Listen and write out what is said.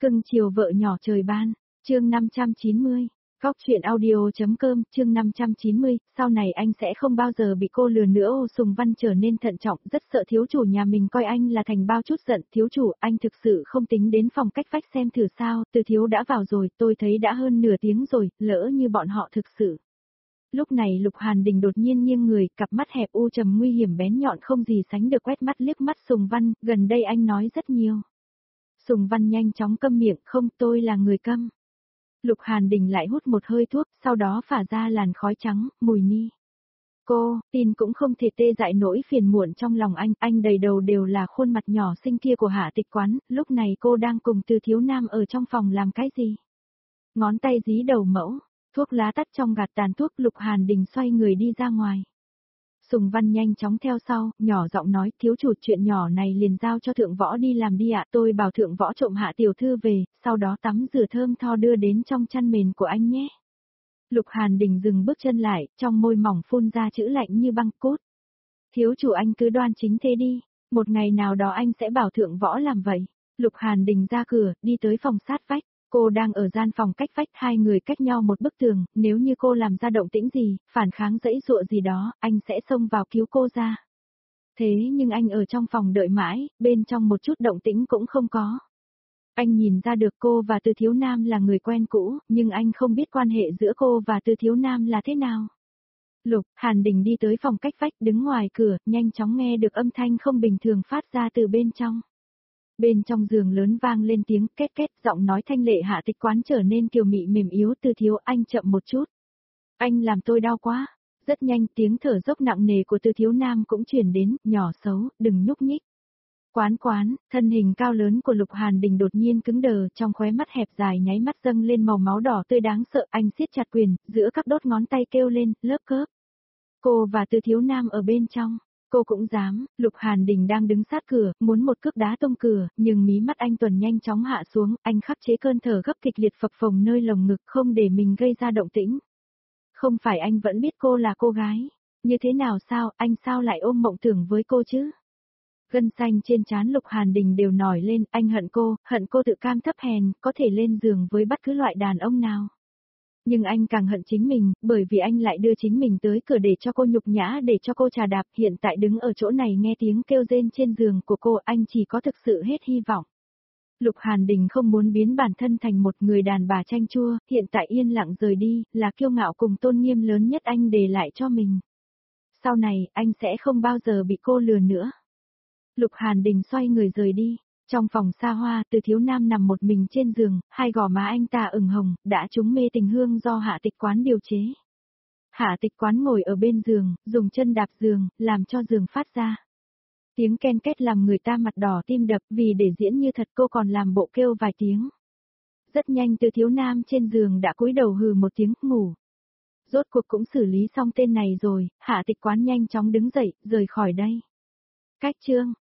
Cưng chiều vợ nhỏ trời ban, chương 590, Góc chuyện audio.com, chương 590, sau này anh sẽ không bao giờ bị cô lừa nữa. Ô Sùng Văn trở nên thận trọng, rất sợ thiếu chủ nhà mình coi anh là thành bao chút giận. Thiếu chủ, anh thực sự không tính đến phòng cách vách xem thử sao, Từ thiếu đã vào rồi, tôi thấy đã hơn nửa tiếng rồi, lỡ như bọn họ thực sự. Lúc này Lục Hàn Đình đột nhiên nghiêng người, cặp mắt hẹp u trầm nguy hiểm bén nhọn không gì sánh được quét mắt liếc mắt Sùng Văn, gần đây anh nói rất nhiều. Sùng Văn nhanh chóng câm miệng, không, tôi là người câm. Lục Hàn Đình lại hút một hơi thuốc, sau đó phả ra làn khói trắng, mùi ni. Cô, tin cũng không thể tê dại nỗi phiền muộn trong lòng anh đầy đầu đều là khuôn mặt nhỏ xinh kia của Hạ Tịch Quán, lúc này cô đang cùng Từ thiếu nam ở trong phòng làm cái gì? Ngón tay dí đầu mẫu, thuốc lá tắt trong gạt tàn thuốc. Lục Hàn Đình xoay người đi ra ngoài. Sùng Văn nhanh chóng theo sau, nhỏ giọng nói, thiếu chủ, chuyện nhỏ này liền giao cho thượng võ đi làm đi ạ, tôi bảo thượng võ trộm Hạ tiểu thư về, sau đó tắm rửa thơm tho đưa đến trong chăn mền của anh nhé. Lục Hàn Đình dừng bước chân lại, trong môi mỏng phun ra chữ lạnh như băng cốt. Thiếu chủ anh cứ đoan chính thế đi, một ngày nào đó anh sẽ bảo thượng võ làm vậy. Lục Hàn Đình ra cửa, đi tới phòng sát vách. Cô đang ở gian phòng cách vách, hai người cách nhau một bức tường, nếu như cô làm ra động tĩnh gì, phản kháng giãy giụa gì đó, anh sẽ xông vào cứu cô ra. Thế nhưng anh ở trong phòng đợi mãi, bên trong một chút động tĩnh cũng không có. Anh nhìn ra được cô và Từ thiếu nam là người quen cũ, nhưng anh không biết quan hệ giữa cô và Từ thiếu nam là thế nào. Lục Hàn Đình đi tới phòng cách vách, đứng ngoài cửa, nhanh chóng nghe được âm thanh không bình thường phát ra từ bên trong. Bên trong giường lớn vang lên tiếng két két, giọng nói thanh lệ Hạ Tịch Quán trở nên kiều mị mềm yếu. Từ thiếu, anh chậm một chút. Anh làm tôi đau quá. Rất nhanh tiếng thở dốc nặng nề của Từ thiếu nam cũng truyền đến, nhỏ xấu, đừng nhúc nhích. Quán, thân hình cao lớn của Lục Hàn Đình đột nhiên cứng đờ, trong khóe mắt hẹp dài nháy mắt dâng lên màu máu đỏ tươi đáng sợ. Anh siết chặt quyền, giữa các đốt ngón tay kêu lên, lớp cớp. Cô và Từ thiếu nam ở bên trong. Cô cũng dám. Lục Hàn Đình đang đứng sát cửa, muốn một cước đá tung cửa, nhưng mí mắt anh Tuần nhanh chóng hạ xuống, anh khắc chế cơn thở gấp kịch liệt phập phồng nơi lồng ngực không để mình gây ra động tĩnh. Không phải anh vẫn biết cô là cô gái. Như thế nào sao, anh sao lại ôm mộng tưởng với cô chứ? Gân xanh trên trán Lục Hàn Đình đều nổi lên, anh hận cô tự cam thấp hèn, có thể lên giường với bất cứ loại đàn ông nào. Nhưng anh càng hận chính mình, bởi vì anh lại đưa chính mình tới cửa để cho cô nhục nhã, để cho cô trà đạp. Hiện tại đứng ở chỗ này nghe tiếng kêu rên trên giường của cô, anh chỉ có thực sự hết hy vọng. Lục Hàn Đình không muốn biến bản thân thành một người đàn bà chanh chua, hiện tại yên lặng rời đi, là kiêu ngạo cùng tôn nghiêm lớn nhất anh để lại cho mình. Sau này, anh sẽ không bao giờ bị cô lừa nữa. Lục Hàn Đình xoay người rời đi. Trong phòng xa hoa, Từ thiếu nam nằm một mình trên giường, hai gò má anh ta ửng hồng, đã trúng mê tình hương do Hạ Tịch Quán điều chế. Hạ Tịch Quán ngồi ở bên giường, dùng chân đạp giường, làm cho giường phát ra. Tiếng ken két làm người ta mặt đỏ tim đập, vì để diễn như thật cô còn làm bộ kêu vài tiếng. Rất nhanh Từ thiếu nam trên giường đã cúi đầu hừ một tiếng, ngủ. Rốt cuộc cũng xử lý xong tên này rồi, Hạ Tịch Quán nhanh chóng đứng dậy, rời khỏi đây. Cách chương